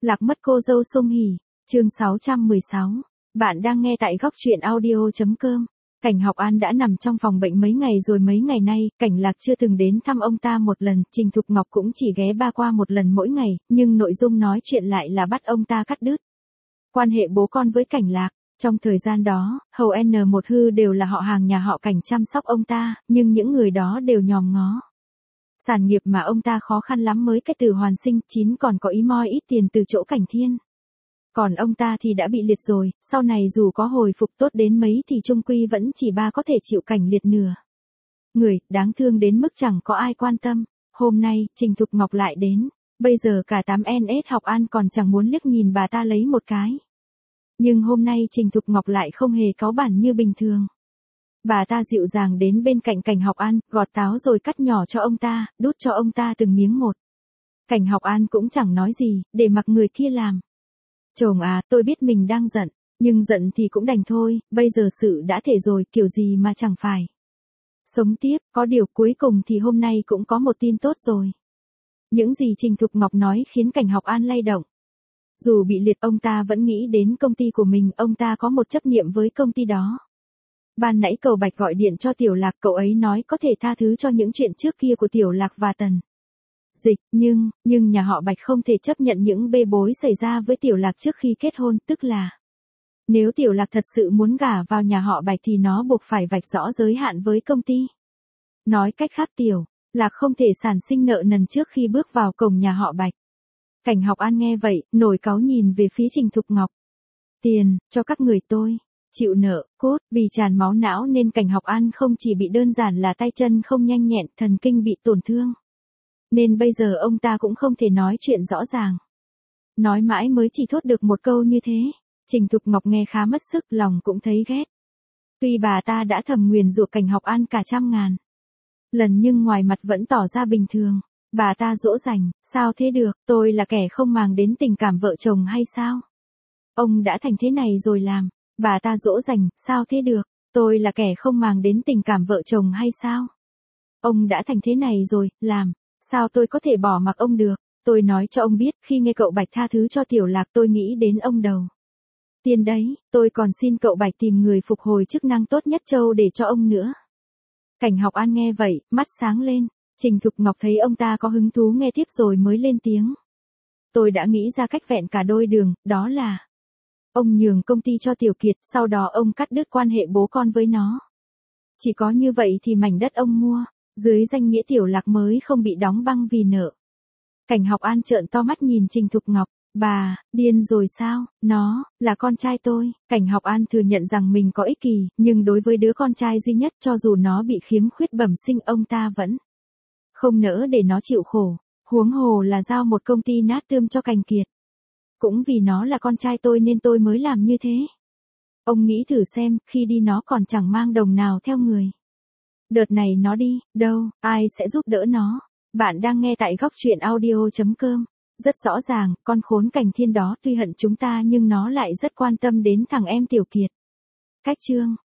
Lạc mất cô dâu Sung Hỉ, chương 616. Bạn đang nghe tại góc truyện audio.com. Cảnh Học An đã nằm trong phòng bệnh mấy ngày rồi, mấy ngày nay, Cảnh Lạc chưa từng đến thăm ông ta một lần, Trình Thục Ngọc cũng chỉ ghé ba qua một lần mỗi ngày, nhưng nội dung nói chuyện lại là bắt ông ta cắt đứt quan hệ bố con với Cảnh Lạc. Trong thời gian đó, hầu N1 Hư đều là họ hàng nhà họ Cảnh chăm sóc ông ta, nhưng những người đó đều nhòm ngó sản nghiệp mà ông ta khó khăn lắm mới cái từ hoàn sinh, chín còn có ý moi ít tiền từ chỗ Cảnh Thiên. Còn ông ta thì đã bị liệt rồi, sau này dù có hồi phục tốt đến mấy thì chung quy vẫn chỉ có thể chịu cảnh liệt nửa người, đáng thương đến mức chẳng có ai quan tâm. Hôm nay, Trình Thục Ngọc lại đến, bây giờ cả 8NS Học An còn chẳng muốn liếc nhìn bà ta lấy một cái. Nhưng hôm nay Trình Thục Ngọc lại không hề cáu bẳn như bình thường. Bà ta dịu dàng đến bên cạnh Cảnh Học An, gọt táo rồi cắt nhỏ cho ông ta, đút cho ông ta từng miếng một. Cảnh Học An cũng chẳng nói gì, để mặc người kia làm. Chồng à, tôi biết mình đang giận, nhưng giận thì cũng đành thôi, bây giờ sự đã thể rồi, kiểu gì mà chẳng phải sống tiếp, có điều cuối cùng thì hôm nay cũng có một tin tốt rồi. Những gì Trình Thục Ngọc nói khiến Cảnh Học An lay động. Dù bị liệt, ông ta vẫn nghĩ đến công ty của mình, ông ta có một chấp niệm với công ty đó. Ban nãy Cầu Bạch gọi điện cho Tiểu Lạc, cậu ấy nói có thể tha thứ cho những chuyện trước kia của Tiểu Lạc và Tần Dịch, nhưng nhà họ Bạch không thể chấp nhận những bê bối xảy ra với Tiểu Lạc trước khi kết hôn, tức là nếu Tiểu Lạc thật sự muốn gả vào nhà họ Bạch thì nó buộc phải vạch rõ giới hạn với công ty. Nói cách khác, Tiểu Lạc không thể sản sinh nợ nần trước khi bước vào cổng nhà họ Bạch. Cảnh Học An nghe vậy, nổi cáu nhìn về phía Trình Thục Ngọc. Tiền, cho các người tôi chịu nợ, cốt, vì tràn máu não nên Cảnh Học An không chỉ bị đơn giản là tay chân không nhanh nhẹn, thần kinh bị tổn thương. Nên bây giờ ông ta cũng không thể nói chuyện rõ ràng. Nói mãi mới chỉ thốt được một câu như thế. Trình Thục Ngọc nghe khá mất sức, lòng cũng thấy ghét. Tuy bà ta đã thầm nguyền rủa Cảnh Học An cả trăm ngàn lần nhưng ngoài mặt vẫn tỏ ra bình thường. Bà ta dỗ dành, sao thế được, tôi là kẻ không màng đến tình cảm vợ chồng hay sao? Ông đã thành thế này rồi làm. Bà ta dỗ dành, sao thế được, tôi là kẻ không màng đến tình cảm vợ chồng hay sao? Ông đã thành thế này rồi, làm, sao tôi có thể bỏ mặc ông được? Tôi nói cho ông biết, khi nghe cậu Bạch tha thứ cho Tiểu Lạc tôi nghĩ đến ông đầu tiên đấy, tôi còn xin cậu Bạch tìm người phục hồi chức năng tốt nhất châu để cho ông nữa. Cảnh Học An nghe vậy, mắt sáng lên. Trình Thục Ngọc thấy ông ta có hứng thú nghe tiếp rồi mới lên tiếng. Tôi đã nghĩ ra cách vẹn cả đôi đường, đó là ông nhường công ty cho Tiểu Kiệt, sau đó ông cắt đứt quan hệ bố con với nó. Chỉ có như vậy thì mảnh đất ông mua dưới danh nghĩa Tiểu Lạc mới không bị đóng băng vì nợ. Cảnh Học An trợn to mắt nhìn Trình Thục Ngọc. Bà, điên rồi sao, nó là con trai tôi. Cảnh Học An thừa nhận rằng mình có ích kỷ, nhưng đối với đứa con trai duy nhất, cho dù nó bị khiếm khuyết bẩm sinh, ông ta vẫn không nỡ để nó chịu khổ. Huống hồ là giao một công ty nát tươm cho Cảnh Kiệt. Cũng vì nó là con trai tôi nên tôi mới làm như thế. Ông nghĩ thử xem, khi đi nó còn chẳng mang đồng nào theo người. Đợt này nó đi, đâu, ai sẽ giúp đỡ nó? Bạn đang nghe tại góc truyện audio.com. Rất rõ ràng, con khốn Cảnh Thiên đó tuy hận chúng ta nhưng nó lại rất quan tâm đến thằng em Tiểu Kiệt. Cách chương